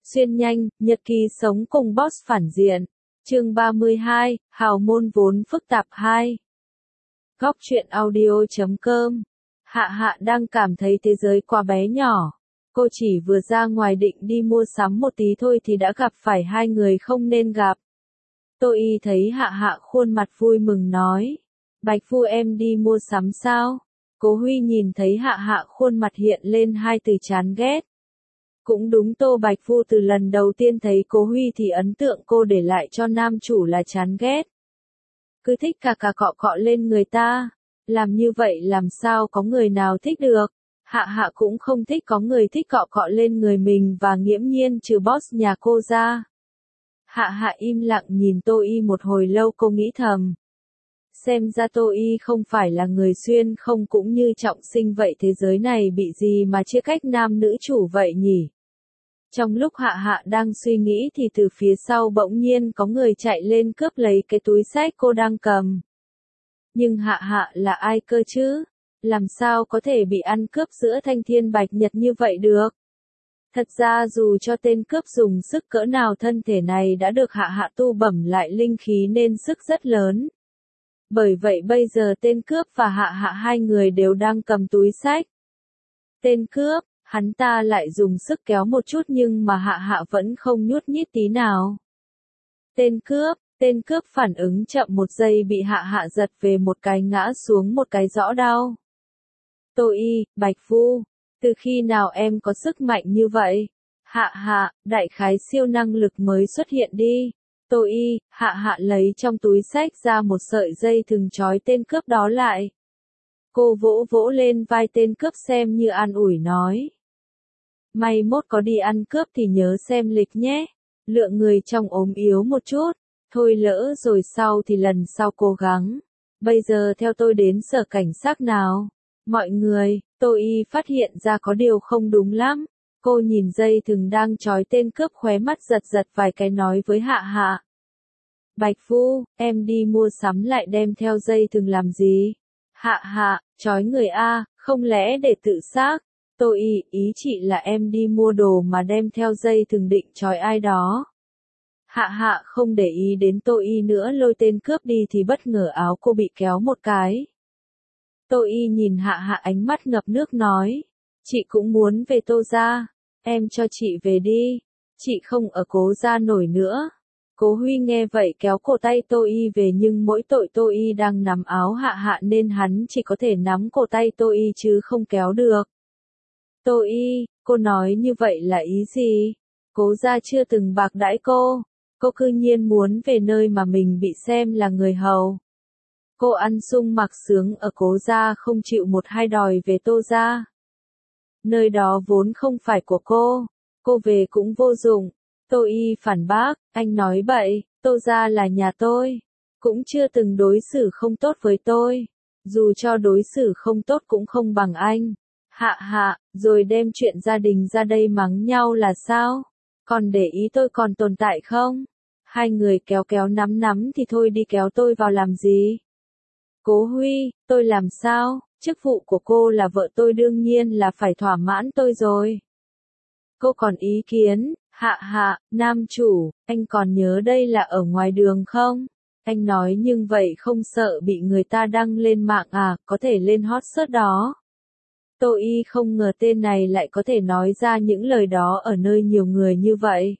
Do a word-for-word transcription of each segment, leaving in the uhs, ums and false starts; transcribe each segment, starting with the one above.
Xuyên nhanh, nhật ký sống cùng boss phản diện. Chương ba mươi hai, hào môn vốn phức tạp hai. Góc truyện audio chấm com. Hạ Hạ đang cảm thấy thế giới quá bé nhỏ. Cô chỉ vừa ra ngoài định đi mua sắm một tí thôi thì đã gặp phải hai người không nên gặp. Tô Y thấy Hạ Hạ khuôn mặt vui mừng nói. Bạch Phu em đi mua sắm sao? Cố Huy nhìn thấy Hạ Hạ khuôn mặt hiện lên hai từ chán ghét. Cũng đúng, Tô Bạch Phu từ lần đầu tiên thấy Cố Huy thì ấn tượng cô để lại cho nam chủ là chán ghét. Cứ thích cà cà cọ cọ lên người ta. Làm như vậy làm sao có người nào thích được. Hạ Hạ cũng không thích có người thích cọ cọ lên người mình và nghiễm nhiên trừ boss nhà cô ra. Hạ Hạ im lặng nhìn Tô Y một hồi lâu, cô nghĩ thầm. Xem ra Tô Y không phải là người xuyên không cũng như Trọng Sinh vậy, thế giới này bị gì mà chia cách nam nữ chủ vậy nhỉ? Trong lúc Hạ Hạ đang suy nghĩ thì từ phía sau bỗng nhiên có người chạy lên cướp lấy cái túi xách cô đang cầm. Nhưng Hạ Hạ là ai cơ chứ? Làm sao có thể bị ăn cướp giữa thanh thiên bạch nhật như vậy được? Thật ra dù cho tên cướp dùng sức cỡ nào, thân thể này đã được Hạ Hạ tu bẩm lại linh khí nên sức rất lớn. Bởi vậy bây giờ tên cướp và Hạ Hạ hai người đều đang cầm túi xách. Tên cướp, hắn ta lại dùng sức kéo một chút nhưng mà Hạ Hạ vẫn không nhúc nhích tí nào. Tên cướp, tên cướp phản ứng chậm một giây bị Hạ Hạ giật về một cái, ngã xuống một cái rõ đau. Tô Y, Bạch Phu, từ khi nào em có sức mạnh như vậy? Hạ Hạ, đại khái siêu năng lực mới xuất hiện đi. Tô Y, Hạ Hạ lấy trong túi xách ra một sợi dây thừng trói tên cướp đó lại. Cô vỗ vỗ lên vai tên cướp xem như an ủi nói. Mai mốt có đi ăn cướp thì nhớ xem lịch nhé. Lượng người trong ốm yếu một chút. Thôi lỡ rồi sau thì lần sau cố gắng. Bây giờ theo tôi đến sở cảnh sát nào. Mọi người, Tô Y phát hiện ra có điều không đúng lắm. Cô nhìn dây thừng đang trói tên cướp, khóe mắt giật giật vài cái nói với Hạ Hạ. Bạch Phu, em đi mua sắm lại đem theo dây thừng làm gì? Hạ Hạ, trói người a, không lẽ để tự xác? Tô Y, ý chị là em đi mua đồ mà đem theo dây thừng định trói ai đó. Hạ Hạ không để ý đến Tô Y nữa, lôi tên cướp đi thì bất ngờ áo cô bị kéo một cái. Tô Y nhìn Hạ Hạ ánh mắt ngập nước nói. Chị cũng muốn về Tô gia. Em cho chị về đi. Chị không ở Cố gia nổi nữa. Cố Huy nghe vậy kéo cổ tay Tô Y về, nhưng mỗi tội Tô Y đang nắm áo Hạ Hạ nên hắn chỉ có thể nắm cổ tay Tô Y chứ không kéo được. Tô Y, cô nói như vậy là ý gì? Cố gia chưa từng bạc đãi cô. Cô cư nhiên muốn về nơi mà mình bị xem là người hầu. Cô ăn sung mặc sướng ở Cố gia, không chịu một hai đòi về Tô gia. Nơi đó vốn không phải của cô. Cô về cũng vô dụng. Tô Y phản bác, anh nói bậy, Tô gia là nhà tôi. Cũng chưa từng đối xử không tốt với tôi. Dù cho đối xử không tốt cũng không bằng anh. Hạ Hạ, rồi đem chuyện gia đình ra đây mắng nhau là sao? Còn để ý tôi còn tồn tại không? Hai người kéo kéo nắm nắm thì thôi đi, kéo tôi vào làm gì? Cố Huy, tôi làm sao? Chức vụ của cô là vợ tôi, đương nhiên là phải thỏa mãn tôi rồi. Cô còn ý kiến? Hạ Hạ, nam chủ, anh còn nhớ đây là ở ngoài đường không? Anh nói nhưng vậy không sợ bị người ta đăng lên mạng à, có thể lên hot search đó. Tô Y không ngờ tên này lại có thể nói ra những lời đó ở nơi nhiều người như vậy.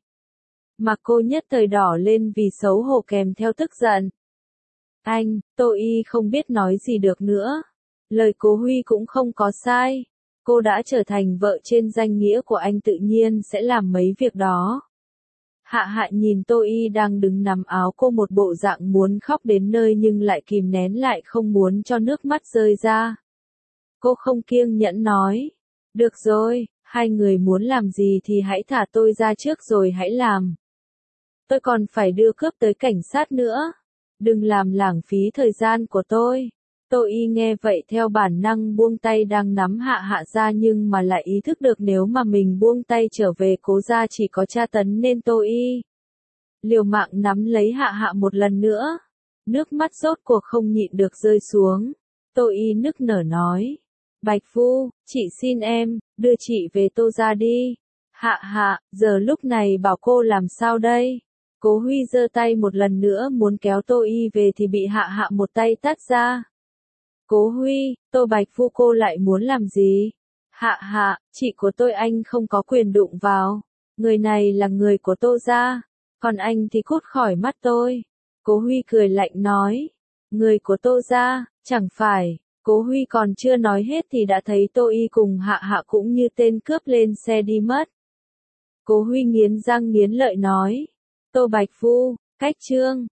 Mà cô nhất thời đỏ lên vì xấu hổ kèm theo tức giận. Anh, Tô Y không biết nói gì được nữa. Lời Cố Huy cũng không có sai. Cô đã trở thành vợ trên danh nghĩa của anh, tự nhiên sẽ làm mấy việc đó. Hạ Hạ nhìn Tô Y đang đứng nắm áo cô một bộ dạng muốn khóc đến nơi nhưng lại kìm nén lại không muốn cho nước mắt rơi ra. Cô không kiêng nhẫn nói. Được rồi, hai người muốn làm gì thì hãy thả tôi ra trước rồi hãy làm. Tôi còn phải đưa cướp tới cảnh sát nữa. Đừng làm lãng phí thời gian của tôi. Tô Y nghe vậy theo bản năng buông tay đang nắm Hạ Hạ ra, nhưng mà lại ý thức được nếu mà mình buông tay trở về Cố gia chỉ có tra tấn nên Tô Y liều mạng nắm lấy Hạ Hạ một lần nữa. Nước mắt rốt cuộc không nhịn được rơi xuống. Tô Y nức nở nói. Bạch Phu, chị xin em, đưa chị về Tô gia đi. Hạ hạ, giờ lúc này bảo cô làm sao đây? Cố Huy giơ tay một lần nữa muốn kéo Tô Y về thì bị hạ hạ một tay tát ra. Cố Huy, Tô Bạch Phu cô lại muốn làm gì? Hạ hạ, chị của tôi anh không có quyền đụng vào. Người này là người của Tô gia, còn anh thì cút khỏi mắt tôi. Cố Huy cười lạnh nói. Người của Tô gia, chẳng phải. Cố Huy còn chưa nói hết thì đã thấy Tô Y cùng hạ hạ cũng như tên cướp lên xe đi mất. Cố Huy nghiến răng nghiến lợi nói. Tô Bạch Phu, cách trương.